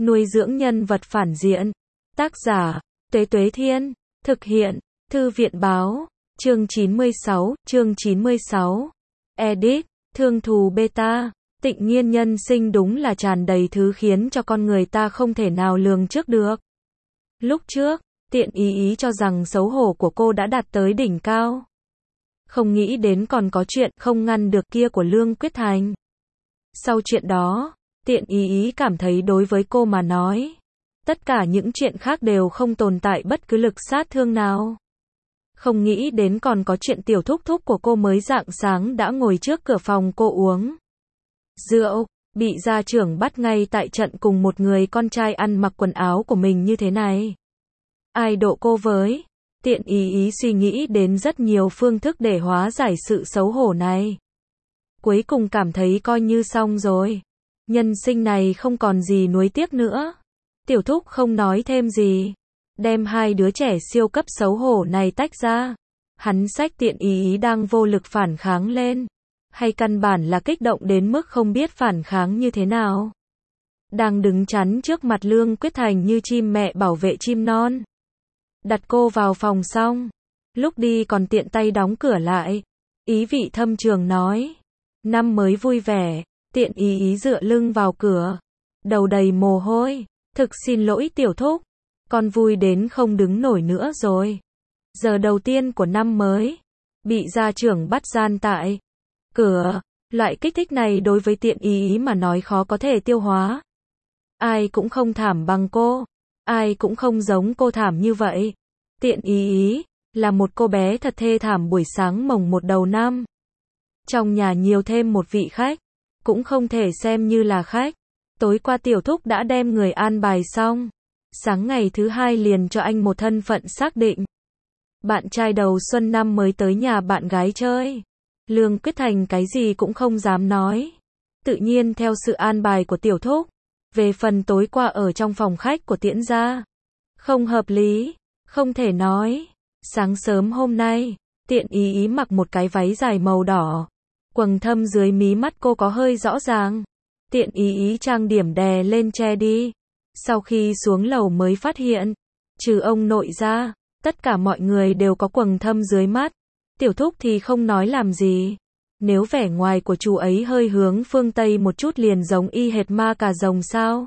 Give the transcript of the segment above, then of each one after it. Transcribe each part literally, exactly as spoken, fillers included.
Nuôi dưỡng nhân vật phản diện. Tác giả, Tuế Tuế Thiên. Thực hiện, Thư viện Báo. Chương chín mươi sáu, chương chín mươi sáu. Edit, Thương thù beta. Tịnh Nhiên nhân sinh đúng là tràn đầy thứ khiến cho con người ta không thể nào lường trước được. Lúc trước, Tiện Ý Ý cho rằng xấu hổ của cô đã đạt tới đỉnh cao. Không nghĩ đến còn có chuyện không ngăn được kia của Lương Quyết Thành. Sau chuyện đó, Tiện Ý Ý cảm thấy đối với cô mà nói, tất cả những chuyện khác đều không tồn tại bất cứ lực sát thương nào. Không nghĩ đến còn có chuyện tiểu thúc thúc của cô mới rạng sáng đã ngồi trước cửa phòng cô uống rượu, bị gia trưởng bắt ngay tại trận cùng một người con trai ăn mặc quần áo của mình như thế này. Ai độ cô với? Tiện Ý Ý suy nghĩ đến rất nhiều phương thức để hóa giải sự xấu hổ này. Cuối cùng cảm thấy coi như xong rồi. Nhân sinh này không còn gì nuối tiếc nữa. Tiểu thúc không nói thêm gì. Đem hai đứa trẻ siêu cấp xấu hổ này tách ra. Hắn xách Tiện Ý Ý đang vô lực phản kháng lên. Hay căn bản là kích động đến mức không biết phản kháng như thế nào. Đang đứng chắn trước mặt Lương Quyết Thành như chim mẹ bảo vệ chim non. Đặt cô vào phòng xong. Lúc đi còn tiện tay đóng cửa lại. Ý vị thâm trường nói. Năm mới vui vẻ. Tiện Ý Ý dựa lưng vào cửa. Đầu đầy mồ hôi. Thực xin lỗi tiểu thúc. Con vui đến không đứng nổi nữa rồi. Giờ đầu tiên của năm mới. Bị gia trưởng bắt gian tại cửa. Loại kích thích này đối với Tiện Ý Ý mà nói khó có thể tiêu hóa. Ai cũng không thảm bằng cô. Ai cũng không giống cô thảm như vậy. Tiện Ý Ý là một cô bé thật thê thảm buổi sáng mồng một đầu năm. Trong nhà nhiều thêm một vị khách. Cũng không thể xem như là khách. Tối qua tiểu thúc đã đem người an bài xong. Sáng ngày thứ hai liền cho anh một thân phận xác định. Bạn trai đầu xuân năm mới tới nhà bạn gái chơi. Lương Quyết Thành cái gì cũng không dám nói. Tự nhiên theo sự an bài của tiểu thúc. Về phần tối qua ở trong phòng khách của Tiễn gia. Không hợp lý. Không thể nói. Sáng sớm hôm nay, Tiện Ý Ý mặc một cái váy dài màu đỏ. Quầng thâm dưới mí mắt cô có hơi rõ ràng. Tiện Ý Ý trang điểm đè lên che đi. Sau khi xuống lầu mới phát hiện, trừ ông nội ra, tất cả mọi người đều có quầng thâm dưới mắt. Tiểu thúc thì không nói làm gì. Nếu vẻ ngoài của chú ấy hơi hướng phương Tây một chút liền giống y hệt ma cà rồng sao?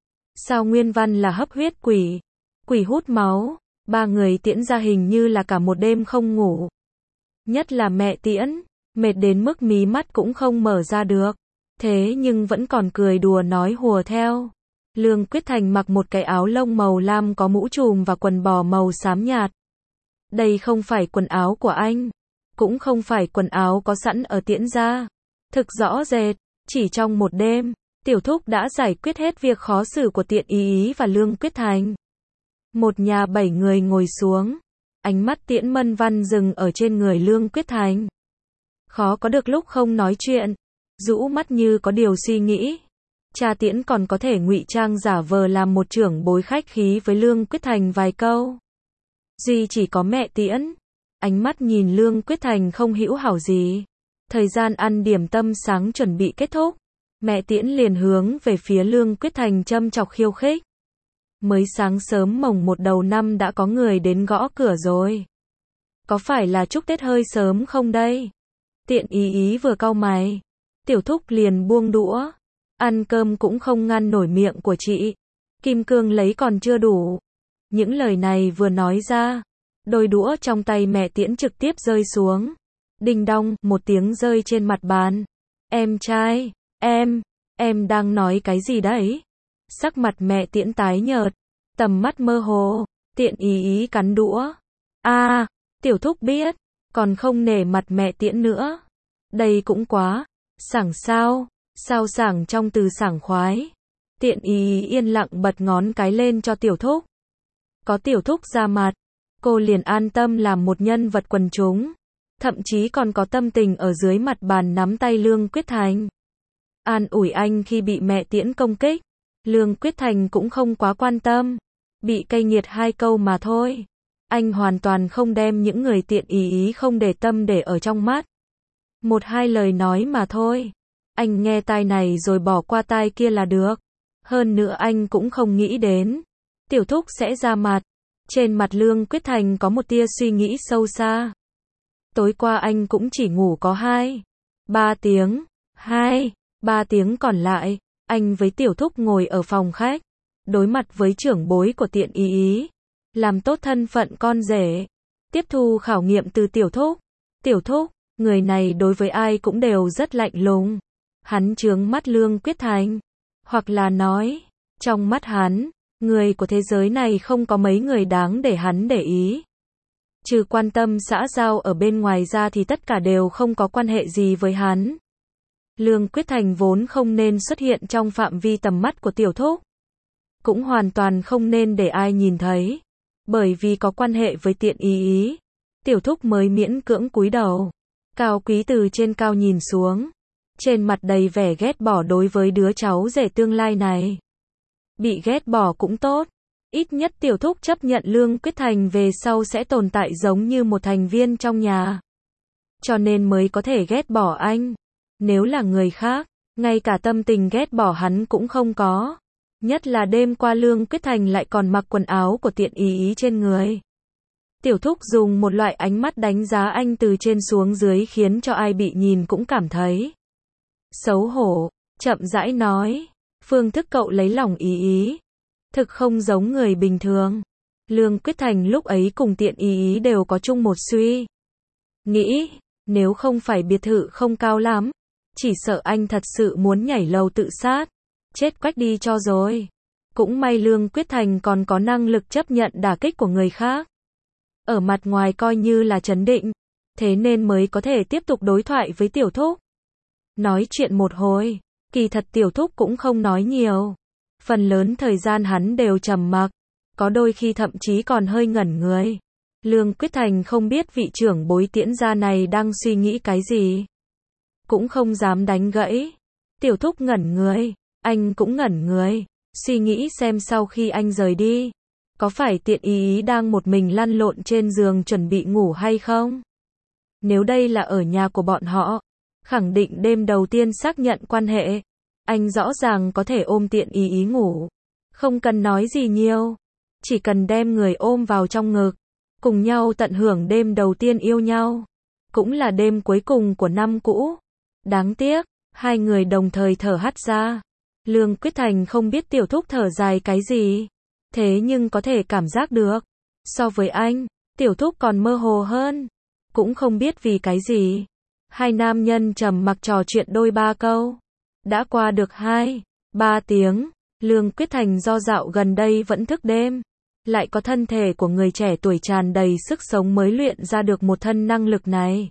Sao nguyên văn là hấp huyết quỷ? Quỷ hút máu. Ba người Tiễn gia hình như là cả một đêm không ngủ. Nhất là mẹ Tiễn, mệt đến mức mí mắt cũng không mở ra được. Thế nhưng vẫn còn cười đùa nói hùa theo. Lương Quyết Thành mặc một cái áo lông màu lam có mũ trùm và quần bò màu xám nhạt. Đây không phải quần áo của anh. Cũng không phải quần áo có sẵn ở Tiễn gia. Thực rõ rệt, chỉ trong một đêm, tiểu thúc đã giải quyết hết việc khó xử của Tiện Ý Ý và Lương Quyết Thành. Một nhà bảy người ngồi xuống. Ánh mắt Tiễn Mân Văn dừng ở trên người Lương Quyết Thành. Khó có được lúc không nói chuyện. Rũ mắt như có điều suy nghĩ. Cha Tiễn còn có thể ngụy trang giả vờ làm một trưởng bối khách khí với Lương Quyết Thành vài câu. Duy chỉ có mẹ Tiễn. Ánh mắt nhìn Lương Quyết Thành không hữu hảo gì. Thời gian ăn điểm tâm sáng chuẩn bị kết thúc. Mẹ Tiễn liền hướng về phía Lương Quyết Thành châm chọc khiêu khích. Mới sáng sớm mồng một đầu năm đã có người đến gõ cửa rồi. Có phải là chúc Tết hơi sớm không đây? Tiện Ý Ý vừa cau mày. Tiểu thúc liền buông đũa. Ăn cơm cũng không ngăn nổi miệng của chị. Kim cương lấy còn chưa đủ. Những lời này vừa nói ra. Đôi đũa trong tay mẹ Tiễn trực tiếp rơi xuống. Đinh đong, một tiếng rơi trên mặt bàn. Em trai, em, em đang nói cái gì đấy? Sắc mặt mẹ Tiễn tái nhợt. Tầm mắt mơ hồ. Tiện Ý Ý cắn đũa. A, à, tiểu thúc biết. Còn không nể mặt mẹ Tiễn nữa. Đây cũng quá. Sảng sao. Sao sảng trong từ sảng khoái. Tiện Ý Ý yên lặng bật ngón cái lên cho tiểu thúc. Có tiểu thúc ra mặt. Cô liền an tâm làm một nhân vật quần chúng. Thậm chí còn có tâm tình ở dưới mặt bàn nắm tay Lương Quyết Thành. An ủi anh khi bị mẹ Tiễn công kích. Lương Quyết Thành cũng không quá quan tâm. Bị cay nghiệt hai câu mà thôi. Anh hoàn toàn không đem những người Tiện Ý Ý không để tâm để ở trong mắt. Một hai lời nói mà thôi. Anh nghe tai này rồi bỏ qua tai kia là được. Hơn nữa anh cũng không nghĩ đến Tiểu Thúc sẽ ra mặt. Trên mặt Lương Quyết Thành có một tia suy nghĩ sâu xa. Tối qua anh cũng chỉ ngủ có hai, ba tiếng. Hai, ba tiếng còn lại, anh với Tiểu Thúc ngồi ở phòng khách, đối mặt với trưởng bối của Tiện Ý Ý, làm tốt thân phận con rể, tiếp thu khảo nghiệm từ Tiểu Thúc. Tiểu Thúc, người này đối với ai cũng đều rất lạnh lùng. Hắn chướng mắt Lương Quyết Thành, hoặc là nói, trong mắt hắn, người của thế giới này không có mấy người đáng để hắn để ý. Trừ quan tâm xã giao ở bên ngoài ra thì tất cả đều không có quan hệ gì với hắn. Lương Quyết Thành vốn không nên xuất hiện trong phạm vi tầm mắt của Tiểu Thúc. Cũng hoàn toàn không nên để ai nhìn thấy. Bởi vì có quan hệ với Tiện Ý Ý, Tiểu Thúc mới miễn cưỡng cúi đầu. Cao quý từ trên cao nhìn xuống. Trên mặt đầy vẻ ghét bỏ đối với đứa cháu rể tương lai này. Bị ghét bỏ cũng tốt. Ít nhất Tiểu Thúc chấp nhận Lương Quyết Thành về sau sẽ tồn tại giống như một thành viên trong nhà. Cho nên mới có thể ghét bỏ anh. Nếu là người khác, ngay cả tâm tình ghét bỏ hắn cũng không có. Nhất là đêm qua Lương Quyết Thành lại còn mặc quần áo của Tiện Ý Ý trên người. Tiểu Thúc dùng một loại ánh mắt đánh giá anh từ trên xuống dưới khiến cho ai bị nhìn cũng cảm thấy xấu hổ, chậm rãi nói. Phương thức cậu lấy lòng Ý Ý thực không giống người bình thường. Lương Quyết Thành lúc ấy cùng Tiện Ý Ý đều có chung một suy nghĩ, nếu không phải biệt thự không cao lắm, chỉ sợ anh thật sự muốn nhảy lầu tự sát, chết quách đi cho rồi. Cũng may Lương Quyết Thành còn có năng lực chấp nhận đả kích của người khác. Ở mặt ngoài coi như là trấn định, thế nên mới có thể tiếp tục đối thoại với Tiểu Thúc. Nói chuyện một hồi, kỳ thật Tiểu Thúc cũng không nói nhiều. Phần lớn thời gian hắn đều trầm mặc, có đôi khi thậm chí còn hơi ngẩn người. Lương Quyết Thành không biết vị trưởng bối Tiễn gia này đang suy nghĩ cái gì. Cũng không dám đánh gãy. Tiểu Thúc ngẩn người, anh cũng ngẩn người, suy nghĩ xem sau khi anh rời đi, có phải Tiện Ý Ý đang một mình lăn lộn trên giường chuẩn bị ngủ hay không? Nếu đây là ở nhà của bọn họ, khẳng định đêm đầu tiên xác nhận quan hệ, anh rõ ràng có thể ôm Tiện Ý Ý ngủ. Không cần nói gì nhiều, chỉ cần đem người ôm vào trong ngực, cùng nhau tận hưởng đêm đầu tiên yêu nhau. Cũng là đêm cuối cùng của năm cũ. Đáng tiếc, hai người đồng thời thở hắt ra. Lương Quyết Thành không biết Tiểu Thúc thở dài cái gì, thế nhưng có thể cảm giác được. So với anh, Tiểu Thúc còn mơ hồ hơn. Cũng không biết vì cái gì. Hai nam nhân trầm mặc trò chuyện đôi ba câu. Đã qua được hai, ba tiếng, Lương Quyết Thành do dạo gần đây vẫn thức đêm. Lại có thân thể của người trẻ tuổi tràn đầy sức sống mới luyện ra được một thân năng lực này.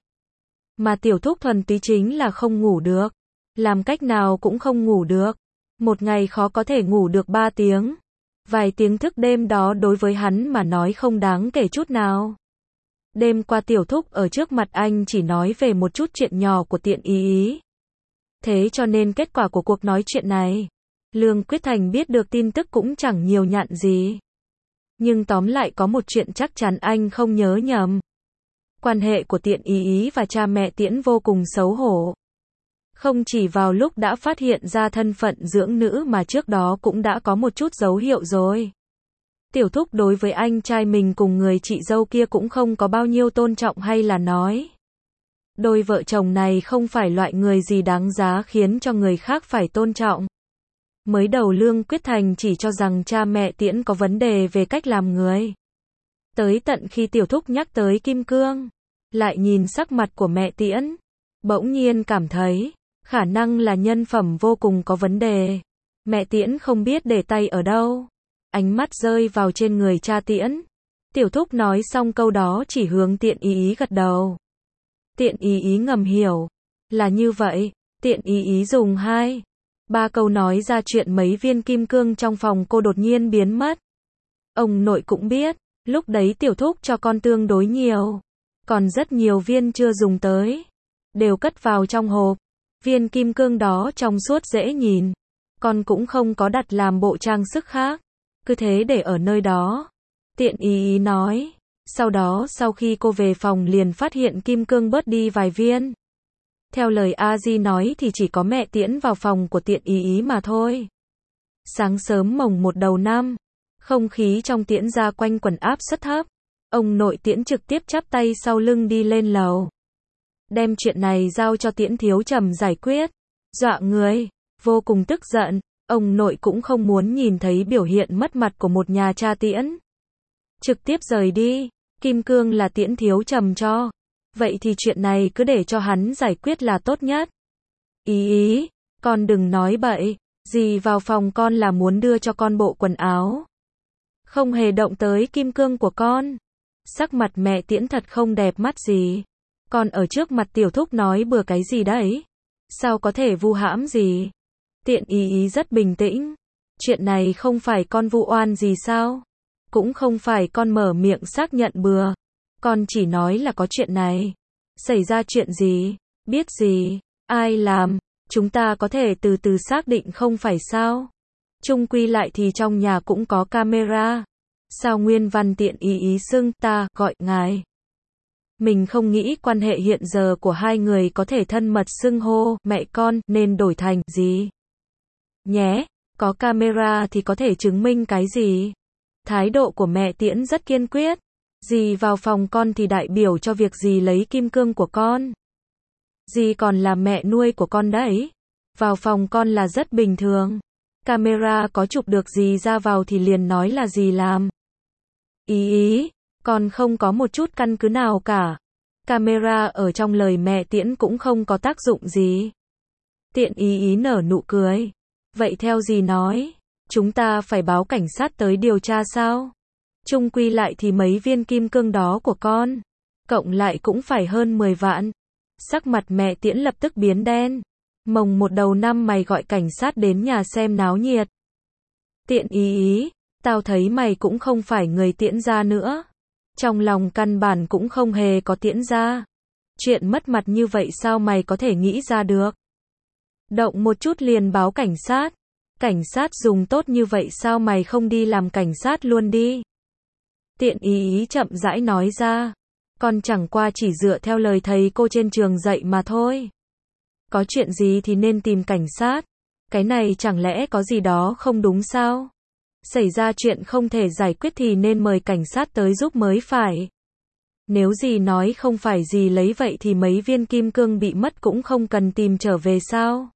Mà Tiểu Thúc thuần túy chính là không ngủ được. Làm cách nào cũng không ngủ được. Một ngày khó có thể ngủ được ba tiếng. Vài tiếng thức đêm đó đối với hắn mà nói không đáng kể chút nào. Đêm qua Tiểu Thúc ở trước mặt anh chỉ nói về một chút chuyện nhỏ của Tiện Ý Ý. Thế cho nên kết quả của cuộc nói chuyện này, Lương Quyết Thành biết được tin tức cũng chẳng nhiều nhặn gì. Nhưng tóm lại có một chuyện chắc chắn anh không nhớ nhầm. Quan hệ của Tiện Ý Ý và cha mẹ Tiễn vô cùng xấu hổ. Không chỉ vào lúc đã phát hiện ra thân phận dưỡng nữ mà trước đó cũng đã có một chút dấu hiệu rồi. Tiểu Thúc đối với anh trai mình cùng người chị dâu kia cũng không có bao nhiêu tôn trọng hay là nói. Đôi vợ chồng này không phải loại người gì đáng giá khiến cho người khác phải tôn trọng. Mới đầu Lương Quyết Thành chỉ cho rằng cha mẹ Tiễn có vấn đề về cách làm người. Tới tận khi Tiểu Thúc nhắc tới Kim Cương, lại nhìn sắc mặt của mẹ Tiễn, bỗng nhiên cảm thấy, khả năng là nhân phẩm vô cùng có vấn đề. Mẹ Tiễn không biết để tay ở đâu. Ánh mắt rơi vào trên người cha Tiễn. Tiểu Thúc nói xong câu đó chỉ hướng Tiện Ý Ý gật đầu. Tiện Ý Ý ngầm hiểu. Là như vậy, Tiện Ý Ý dùng hai, ba câu nói ra chuyện mấy viên kim cương trong phòng cô đột nhiên biến mất. Ông nội cũng biết, lúc đấy Tiểu Thúc cho con tương đối nhiều. Còn rất nhiều viên chưa dùng tới. Đều cất vào trong hộp. Viên kim cương đó trong suốt dễ nhìn. Con cũng không có đặt làm bộ trang sức khác. Cứ thế để ở nơi đó. Tiện Ý Ý nói. Sau đó sau khi cô về phòng liền phát hiện kim cương bớt đi vài viên. Theo lời A Di nói thì chỉ có mẹ Tiễn vào phòng của Tiện Ý Ý mà thôi. Sáng sớm mồng một đầu năm, không khí trong Tiễn gia quanh quẩn áp suất thấp. Ông nội Tiễn trực tiếp chắp tay sau lưng đi lên lầu. Đem chuyện này giao cho Tiễn Thiếu Trầm giải quyết. Dọa người, vô cùng tức giận, ông nội cũng không muốn nhìn thấy biểu hiện mất mặt của một nhà cha Tiễn. Trực tiếp rời đi, kim cương là Tiễn Thiếu Trầm cho. Vậy thì chuyện này cứ để cho hắn giải quyết là tốt nhất. Ý ý, con đừng nói bậy, dì vào phòng con là muốn đưa cho con bộ quần áo. Không hề động tới kim cương của con. Sắc mặt mẹ Tiễn thật không đẹp mắt gì. Con ở trước mặt tiểu thúc nói bừa cái gì đấy? Sao có thể vu hãm gì? Tiện ý ý rất bình tĩnh. Chuyện này không phải con vu oan gì sao? Cũng không phải con mở miệng xác nhận bừa. Con chỉ nói là có chuyện này. Xảy ra chuyện gì? Biết gì? Ai làm? Chúng ta có thể từ từ xác định không phải sao? Chung quy lại thì trong nhà cũng có camera. Sao Nguyên Văn tiện ý ý xưng ta gọi ngài? Mình không nghĩ quan hệ hiện giờ của hai người có thể thân mật xưng hô mẹ con nên đổi thành gì? Nhé, có camera thì có thể chứng minh cái gì? Thái độ của mẹ Tiễn rất kiên quyết. Dì vào phòng con thì đại biểu cho việc dì lấy kim cương của con. Dì còn là mẹ nuôi của con đấy. Vào phòng con là rất bình thường. Camera có chụp được dì ra vào thì liền nói là dì làm. Ý ý, con không có một chút căn cứ nào cả. Camera ở trong lời mẹ Tiễn cũng không có tác dụng gì. Tiện ý ý nở nụ cười. Vậy theo dì nói, chúng ta phải báo cảnh sát tới điều tra sao? Chung quy lại thì mấy viên kim cương đó của con, cộng lại cũng phải hơn mười vạn. Sắc mặt mẹ Tiễn lập tức biến đen. Mồng một đầu năm mày gọi cảnh sát đến nhà xem náo nhiệt. Tiện ý ý, tao thấy mày cũng không phải người Tiễn gia nữa. Trong lòng căn bản cũng không hề có Tiễn gia. Chuyện mất mặt như vậy sao mày có thể nghĩ ra được? Động một chút liền báo cảnh sát. Cảnh sát dùng tốt như vậy sao mày không đi làm cảnh sát luôn đi? Tiện ý ý chậm rãi nói ra. Con chẳng qua chỉ dựa theo lời thầy cô trên trường dạy mà thôi. Có chuyện gì thì nên tìm cảnh sát. Cái này chẳng lẽ có gì đó không đúng sao? Xảy ra chuyện không thể giải quyết thì nên mời cảnh sát tới giúp mới phải. Nếu dì nói không phải dì lấy vậy thì mấy viên kim cương bị mất cũng không cần tìm trở về sao?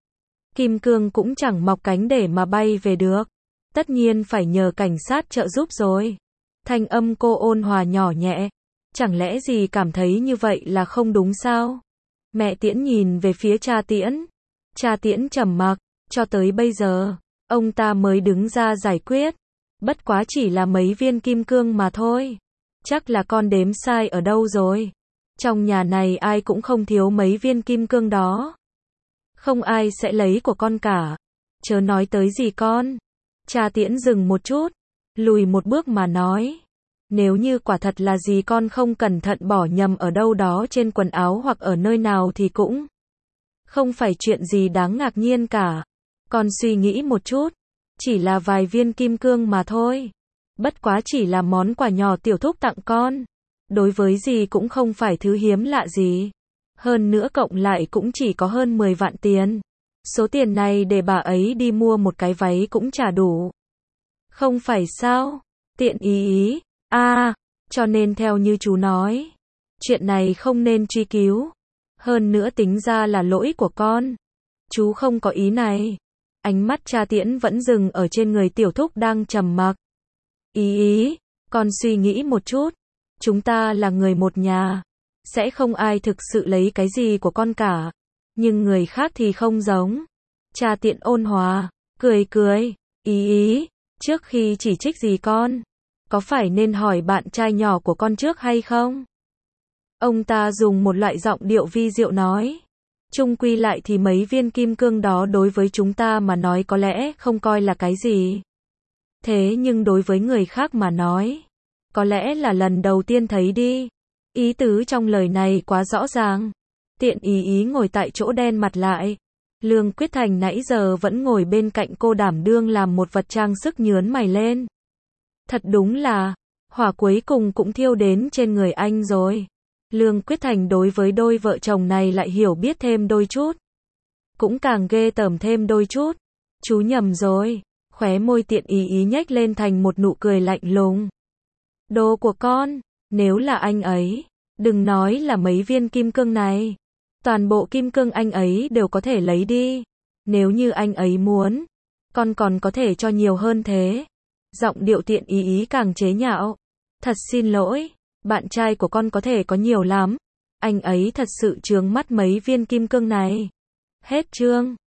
Kim cương cũng chẳng mọc cánh để mà bay về được. Tất nhiên phải nhờ cảnh sát trợ giúp rồi. Thanh âm cô ôn hòa nhỏ nhẹ. Chẳng lẽ dì cảm thấy như vậy là không đúng sao? Mẹ Tiễn nhìn về phía cha Tiễn. Cha Tiễn trầm mặc. Cho tới bây giờ, ông ta mới đứng ra giải quyết. Bất quá chỉ là mấy viên kim cương mà thôi. Chắc là con đếm sai ở đâu rồi. Trong nhà này ai cũng không thiếu mấy viên kim cương đó. Không ai sẽ lấy của con cả. Chớ nói tới gì con. Cha Tiễn dừng một chút. Lùi một bước mà nói. Nếu như quả thật là gì con không cẩn thận bỏ nhầm ở đâu đó trên quần áo hoặc ở nơi nào thì cũng không phải chuyện gì đáng ngạc nhiên cả. Con suy nghĩ một chút. Chỉ là vài viên kim cương mà thôi. Bất quá chỉ là món quà nhỏ tiểu thúc tặng con. Đối với gì cũng không phải thứ hiếm lạ gì. Hơn nữa cộng lại cũng chỉ có hơn mười vạn tiền. Số tiền này để bà ấy đi mua một cái váy cũng chả đủ. Không phải sao? Tiện ý ý. À, cho nên theo như chú nói. Chuyện này không nên truy cứu. Hơn nữa tính ra là lỗi của con. Chú không có ý này. Ánh mắt cha Tiễn vẫn dừng ở trên người tiểu thúc đang trầm mặc. Ý ý, con suy nghĩ một chút. Chúng ta là người một nhà. Sẽ không ai thực sự lấy cái gì của con cả. Nhưng người khác thì không giống. Cha Tiễn ôn hòa, cười cười. Ý ý, trước khi chỉ trích gì con, có phải nên hỏi bạn trai nhỏ của con trước hay không? Ông ta dùng một loại giọng điệu vi diệu nói. Chung quy lại thì mấy viên kim cương đó đối với chúng ta mà nói có lẽ không coi là cái gì. Thế nhưng đối với người khác mà nói, có lẽ là lần đầu tiên thấy đi. Ý tứ trong lời này quá rõ ràng. Tiện ý ý ngồi tại chỗ đen mặt lại. Lương Quyết Thành nãy giờ vẫn ngồi bên cạnh cô đảm đương làm một vật trang sức nhớn mày lên. Thật đúng là, hỏa cuối cùng cũng thiêu đến trên người anh rồi. Lương Quyết Thành đối với đôi vợ chồng này lại hiểu biết thêm đôi chút. Cũng càng ghê tởm thêm đôi chút. Chú nhầm rồi. Khóe môi tiện ý ý nhếch lên thành một nụ cười lạnh lùng. Đồ của con, nếu là anh ấy, đừng nói là mấy viên kim cương này. Toàn bộ kim cương anh ấy đều có thể lấy đi. Nếu như anh ấy muốn, con còn có thể cho nhiều hơn thế. Giọng điệu tiện ý ý càng chế nhạo. Thật xin lỗi, bạn trai của con có thể có nhiều lắm. Anh ấy thật sự chướng mắt mấy viên kim cương này. Hết chương.